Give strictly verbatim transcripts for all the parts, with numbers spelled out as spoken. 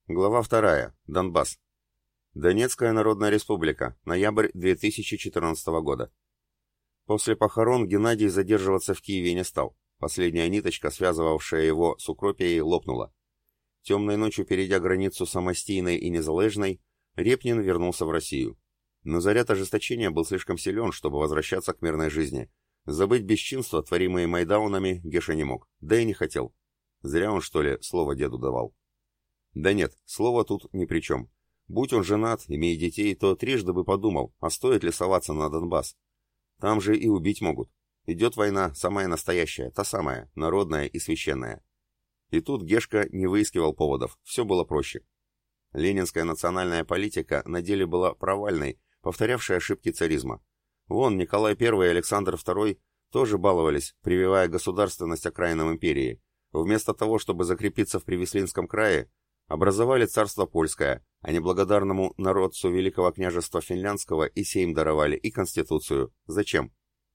Глава вторая. Донбасс. Донецкая Народная Республика. Ноябрь две тысячи четырнадцатого года. После похорон Геннадий задерживаться в Киеве не стал. Последняя ниточка, связывавшая его с Укропией, лопнула. Темной ночью, перейдя границу самостийной и незалежной, Репнин вернулся в Россию. Но заряд ожесточения был слишком силен, чтобы возвращаться к мирной жизни. Забыть бесчинства, творимые майдаунами, Геша не мог, да и не хотел. Зря он, что ли, слово деду давал. Да нет, слово тут ни при чем. Будь он женат, имея детей, то трижды бы подумал, а стоит ли соваться на Донбасс. Там же и убить могут. Идет война, самая настоящая, та самая, народная и священная. И тут Гешка не выискивал поводов, все было проще. Ленинская национальная политика на деле была провальной, повторявшей ошибки царизма. Вон Николай Первый и Александр Второй тоже баловались, прививая государственность окраинам империи. Вместо того, чтобы закрепиться в Привислинском крае, образовали царство польское, а неблагодарному народцу Великого княжества Финляндского и сейм даровали, и конституцию. Зачем?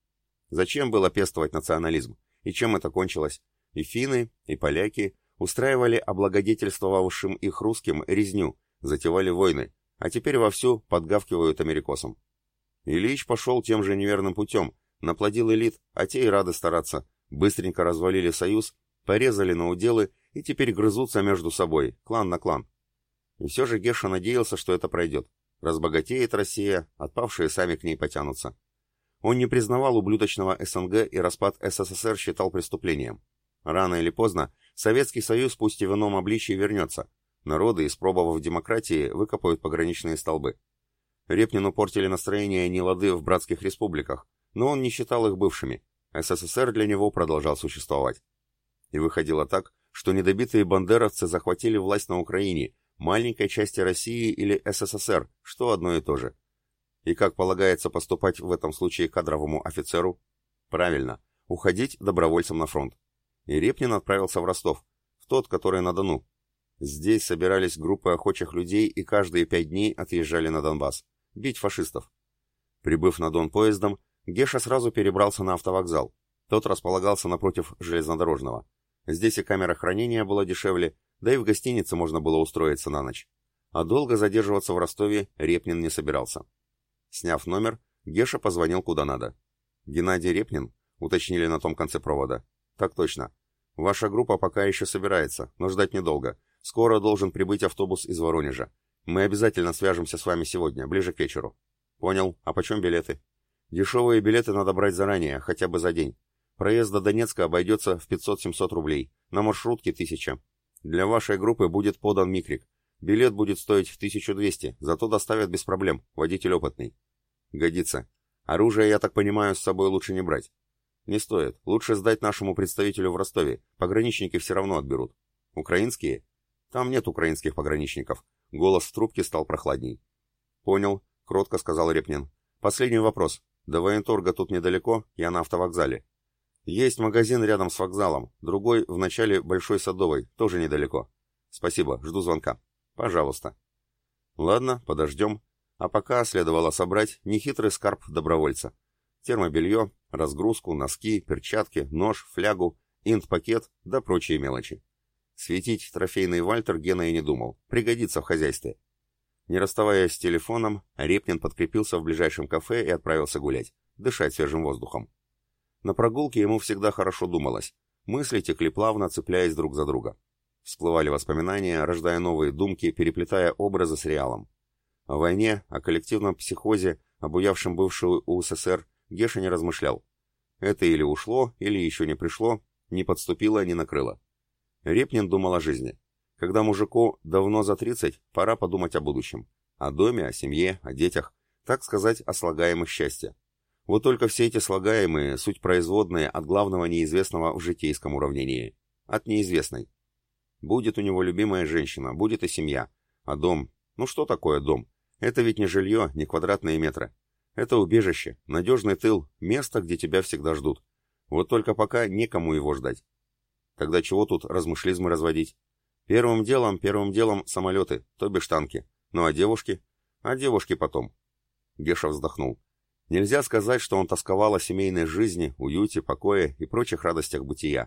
Зачем было пестовать национализм? И чем это кончилось? И финны, и поляки устраивали облагодетельствовавшим их русским резню, затевали войны, а теперь вовсю подгавкивают америкосам. Ильич пошел тем же неверным путем, наплодил элит, а те и рады стараться, быстренько развалили союз, порезали на уделы и теперь грызутся между собой, клан на клан. И все же Геша надеялся, что это пройдет. Разбогатеет Россия, отпавшие сами к ней потянутся. Он не признавал ублюдочного СНГ и распад СССР считал преступлением. Рано или поздно Советский Союз пусть и в ином обличии вернется. Народы, испробовав демократии, выкопают пограничные столбы. Репнину портили настроение нелады в братских республиках, но он не считал их бывшими. СССР для него продолжал существовать. И выходило так, что недобитые бандеровцы захватили власть на Украине, маленькой части России или СССР, что одно и то же. И как полагается поступать в этом случае кадровому офицеру? Правильно, уходить добровольцем на фронт. И Репнин отправился в Ростов, в тот, который на Дону. Здесь собирались группы охочих людей и каждые пять дней отъезжали на Донбасс, бить фашистов. Прибыв на Дон поездом, Геша сразу перебрался на автовокзал. Тот располагался напротив железнодорожного. Здесь и камера хранения была дешевле, да и в гостинице можно было устроиться на ночь. А долго задерживаться в Ростове Репнин не собирался. Сняв номер, Геша позвонил куда надо. «Геннадий Репнин?» — уточнили на том конце провода. «Так точно. Ваша группа пока еще собирается, но ждать недолго. Скоро должен прибыть автобус из Воронежа. Мы обязательно свяжемся с вами сегодня, ближе к вечеру». «Понял. А почем билеты?» «Дешевые билеты надо брать заранее, хотя бы за день. Проезд до Донецка обойдется в пятьсот-семьсот рублей. На маршрутке тысяча. Для вашей группы будет подан микрик. Билет будет стоить в тысячу двести, зато доставят без проблем. Водитель опытный». «Годится. Оружие, я так понимаю, с собой лучше не брать». «Не стоит. Лучше сдать нашему представителю в Ростове. Пограничники все равно отберут». «Украинские?» «Там нет украинских пограничников». Голос в трубке стал прохладней. «Понял», — кротко сказал Репнин. «Последний вопрос. До военторга тут недалеко, я на автовокзале». «Есть магазин рядом с вокзалом, другой в начале Большой Садовой, тоже недалеко». «Спасибо, жду звонка». «Пожалуйста». «Ладно, подождем. А пока следовало собрать нехитрый скарб добровольца. Термобелье, разгрузку, носки, перчатки, нож, флягу, инт-пакет да прочие мелочи. Светить трофейный Вальтер Гена и не думал. Пригодится в хозяйстве». Не расставаясь с телефоном, Репнин подкрепился в ближайшем кафе и отправился гулять, дышать свежим воздухом. На прогулке ему всегда хорошо думалось. Мысли текли плавно, цепляясь друг за друга. Всплывали воспоминания, рождая новые думки, переплетая образы с реалом. О войне, о коллективном психозе, обуявшем бывшую УССР, Геша не размышлял. Это или ушло, или еще не пришло, не подступило, не накрыло. Репнин думал о жизни. Когда мужику давно за тридцать, пора подумать о будущем. О доме, о семье, о детях, так сказать, о слагаемых счастья. Вот только все эти слагаемые — суть производные от главного неизвестного в житейском уравнении. От неизвестной. Будет у него любимая женщина, будет и семья. А дом? Ну что такое дом? Это ведь не жилье, не квадратные метры. Это убежище, надежный тыл, место, где тебя всегда ждут. Вот только пока некому его ждать. Тогда чего тут размышлизмы разводить? Первым делом, первым делом самолеты, то бишь танки. Ну а девушки? А девушки потом. Геша вздохнул. Нельзя сказать, что он тосковал о семейной жизни, уюте, покое и прочих радостях бытия.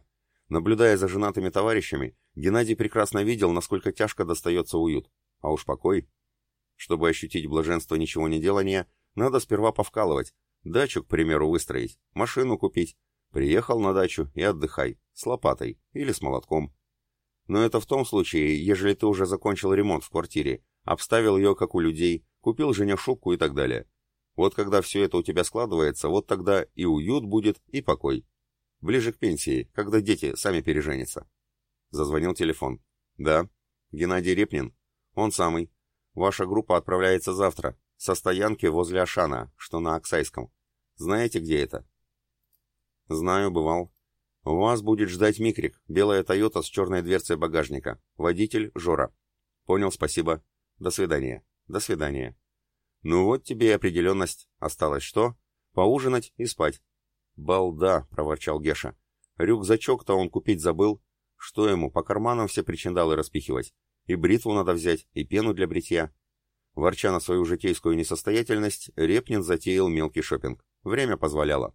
Наблюдая за женатыми товарищами, Геннадий прекрасно видел, насколько тяжко достается уют. А уж покой. Чтобы ощутить блаженство ничего не делания, надо сперва повкалывать, дачу, к примеру, выстроить, машину купить. Приехал на дачу и отдыхай, с лопатой или с молотком. Но это в том случае, ежели ты уже закончил ремонт в квартире, обставил ее как у людей, купил жене шубку и так далее. Вот когда все это у тебя складывается, вот тогда и уют будет, и покой. Ближе к пенсии, когда дети сами переженятся. Зазвонил телефон. Да, Геннадий Репнин. Он самый. Ваша группа отправляется завтра, со стоянки возле Ашана, что на Оксайском. Знаете, где это? Знаю, бывал. Вас будет ждать микрик, белая Тойота с черной дверцей багажника. Водитель Жора. Понял, спасибо. До свидания. До свидания. Ну вот тебе и определенность. Осталось что? Поужинать и спать. Балда, проворчал Геша. Рюкзачок-то он купить забыл. Что ему, по карманам все причиндалы распихивать? И бритву надо взять, и пену для бритья. Ворча на свою житейскую несостоятельность, Репнин затеял мелкий шопинг. Время позволяло.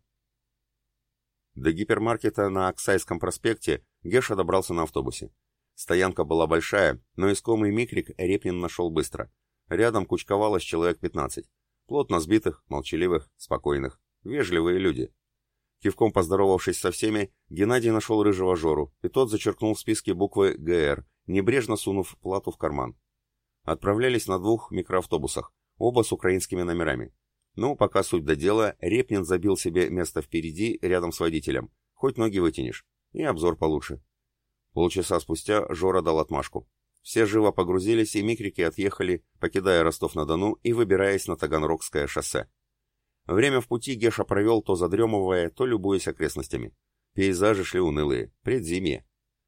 До гипермаркета на Оксайском проспекте Геша добрался на автобусе. Стоянка была большая, но искомый микрик Репнин нашел быстро. Рядом кучковалось человек пятнадцать. Плотно сбитых, молчаливых, спокойных. Вежливые люди. Кивком поздоровавшись со всеми, Геннадий нашел рыжего Жору, и тот зачеркнул в списке буквы ГР, небрежно сунув плату в карман. Отправлялись на двух микроавтобусах, оба с украинскими номерами. Ну, пока суть до дела, Репнин забил себе место впереди, рядом с водителем. Хоть ноги вытянешь. И обзор получше. Полчаса спустя Жора дал отмашку. Все живо погрузились, и микрики отъехали, покидая Ростов-на-Дону и выбираясь на Таганрогское шоссе. Время в пути Геша провел, то задремывая, то любуясь окрестностями. Пейзажи шли унылые, предзимье.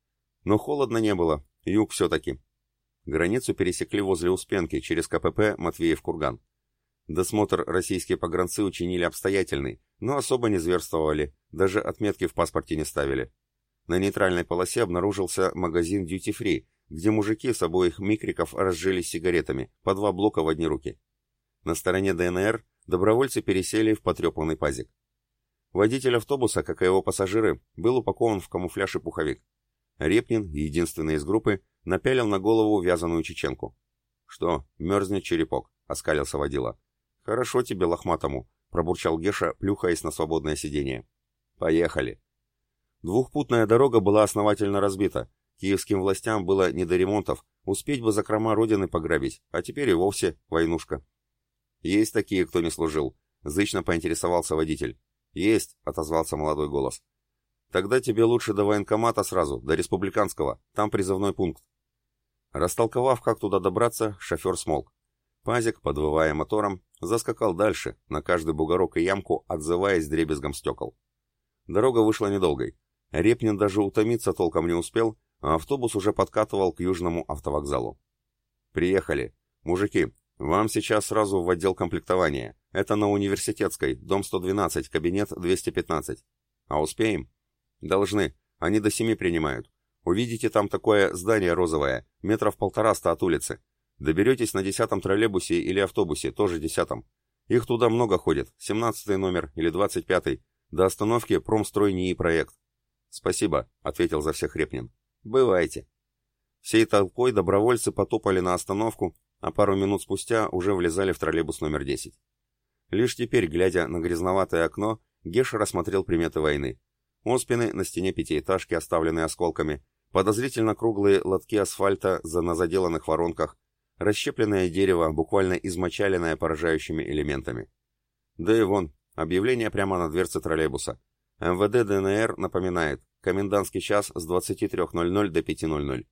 Но холодно не было, юг все-таки. Границу пересекли возле Успенки, через КПП Матвеев-Курган. Досмотр российские погранцы учинили обстоятельный, но особо не зверствовали, даже отметки в паспорте не ставили. На нейтральной полосе обнаружился магазин Duty Free, где мужики с обоих микриков разжились сигаретами, по два блока в одни руки. На стороне ДНР добровольцы пересели в потрепанный пазик. Водитель автобуса, как и его пассажиры, был упакован в камуфляж и пуховик. Репнин, единственный из группы, напялил на голову вязаную чеченку. «Что, мерзнет черепок?» — оскалился водила. «Хорошо тебе, лохматому», — пробурчал Геша, плюхаясь на свободное сиденье. «Поехали». Двухпутная дорога была основательно разбита. Киевским властям было не до ремонтов, успеть бы закрома родины пограбить, а теперь и вовсе войнушка. «Есть такие, кто не служил», — зычно поинтересовался водитель. «Есть», — отозвался молодой голос. «Тогда тебе лучше до военкомата сразу, до республиканского, там призывной пункт». Растолковав, как туда добраться, шофер смолк. Пазик, подвывая мотором, заскакал дальше, на каждый бугорок и ямку, отзываясь дребезгом стекол. Дорога вышла недолгой. Репнин даже утомиться толком не успел, а автобус уже подкатывал к южному автовокзалу. «Приехали. Мужики, вам сейчас сразу в отдел комплектования. Это на Университетской, дом сто двенадцать, кабинет двести пятнадцать. А успеем?» «Должны. Они до семи принимают. Увидите там такое здание розовое, метров полтораста от улицы. Доберетесь на десятом троллейбусе или автобусе, тоже десятом. Их туда много ходит, семнадцатый номер или двадцать пятый. До остановки Промстрой НИИ проект». «Спасибо», — ответил за всех Репнин. «Бывайте». Всей толпой добровольцы потопали на остановку, а пару минут спустя уже влезали в троллейбус номер десять. Лишь теперь, глядя на грязноватое окно, Геша рассмотрел приметы войны. Оспины на стене пятиэтажки, оставленные осколками, подозрительно круглые лотки асфальта за на заделанных воронках, расщепленное дерево, буквально измочаленное поражающими элементами. Да и вон, объявление прямо на дверце троллейбуса. МВД ДНР напоминает, комендантский час с двадцати трёх ноль-ноль до пяти ноль-ноль.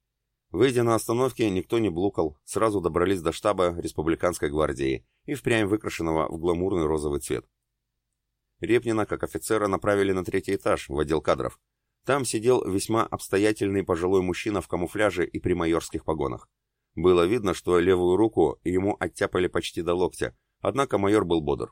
Выйдя на остановке, никто не блукал, сразу добрались до штаба Республиканской гвардии и впрямь выкрашенного в гламурный розовый цвет. Репнина, как офицера, направили на третий этаж, в отдел кадров. Там сидел весьма обстоятельный пожилой мужчина в камуфляже и при майорских погонах. Было видно, что левую руку ему оттяпали почти до локтя, однако майор был бодр.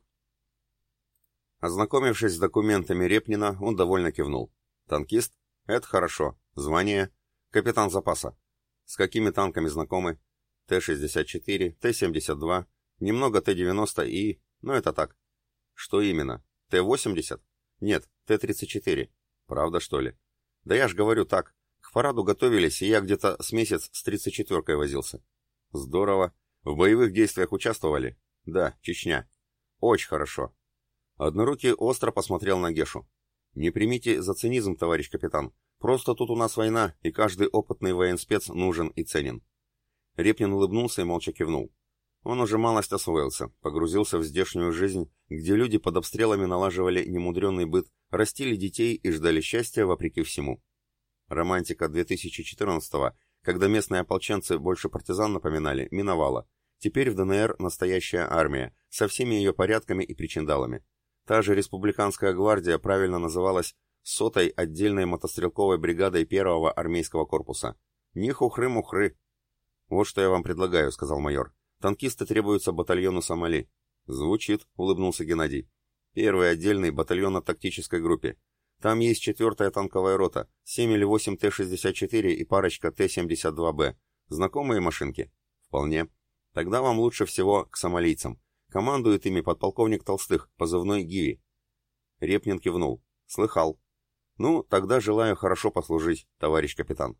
Ознакомившись с документами Репнина, он довольно кивнул. «Танкист? Это хорошо. Звание? Капитан запаса. С какими танками знакомы? Т шестьдесят четыре, Т семьдесят два, немного Т девяносто и... Ну, это так. Что именно? Т восемьдесят? Нет, Т тридцать четыре. Правда, что ли? Да я ж говорю так. К параду готовились, и я где-то с месяц с тридцать четвёркой возился. Здорово. В боевых действиях участвовали? Да, Чечня. Очень хорошо. Однорукий остро посмотрел на Гешу. Не примите за цинизм, товарищ капитан. Просто тут у нас война, и каждый опытный военспец нужен и ценен. Репнин улыбнулся и молча кивнул. Он уже малость освоился, погрузился в здешнюю жизнь, где люди под обстрелами налаживали немудренный быт, растили детей и ждали счастья вопреки всему. Романтика две тысячи четырнадцатого, когда местные ополченцы больше партизан напоминали, миновала. Теперь в ДНР настоящая армия, со всеми ее порядками и причиндалами. Та же республиканская гвардия правильно называлась сотой отдельной мотострелковой бригадой первого армейского корпуса. Не хухры-мухры. «Вот что я вам предлагаю», — сказал майор. «Танкисты требуются батальону Сомали». «Звучит», — улыбнулся Геннадий. «Первый отдельный батальонно-тактической группе. Там есть четвертая танковая рота, семь или восемь Т шестьдесят четыре и парочка Т семьдесят два Б. Знакомые машинки?» «Вполне. Тогда вам лучше всего к сомалийцам. Командует ими подполковник Толстых, позывной Гиви». Репнин кивнул. «Слыхал. Ну, тогда желаю хорошо послужить, товарищ капитан».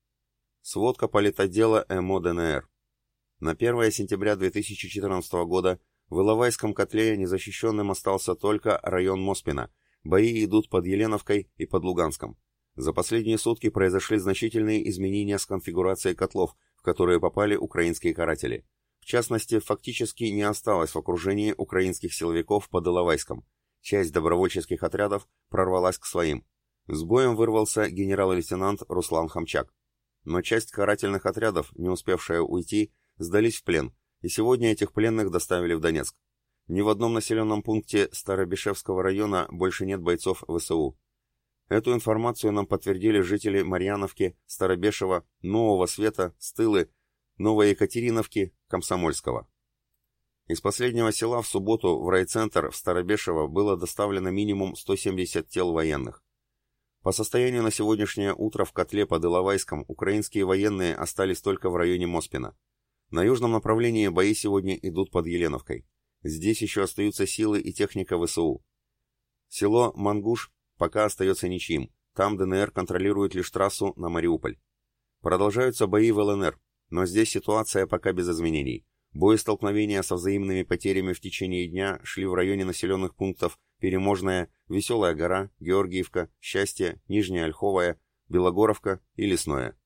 Сводка политотдела МО ДНР. На первое сентября две тысячи четырнадцатого года в Иловайском котле незащищенным остался только район Моспина. Бои идут под Еленовкой и под Луганском. За последние сутки произошли значительные изменения с конфигурацией котлов, в которые попали украинские каратели. В частности, фактически не осталось в окружении украинских силовиков под Иловайском. Часть добровольческих отрядов прорвалась к своим. С боем вырвался генерал-лейтенант Руслан Хамчак. Но часть карательных отрядов, не успевшая уйти, сдались в плен, и сегодня этих пленных доставили в Донецк. Ни в одном населенном пункте Старобишевского района больше нет бойцов ВСУ. Эту информацию нам подтвердили жители Марьяновки, Старобешева, Нового Света, Стылы, Новой Екатериновки, Комсомольского. Из последнего села в субботу в райцентр в Старобешево было доставлено минимум сто семьдесят тел военных. По состоянию на сегодняшнее утро в котле под Иловайском украинские военные остались только в районе Моспина. На южном направлении бои сегодня идут под Еленовкой. Здесь еще остаются силы и техника ВСУ. Село Мангуш пока остается ничьим. Там ДНР контролирует лишь трассу на Мариуполь. Продолжаются бои в ЛНР, но здесь ситуация пока без изменений. Боестолкновения со взаимными потерями в течение дня шли в районе населенных пунктов Переможная, Веселая гора, Георгиевка, Счастье, Нижняя Ольховая, Белогоровка и Лесное.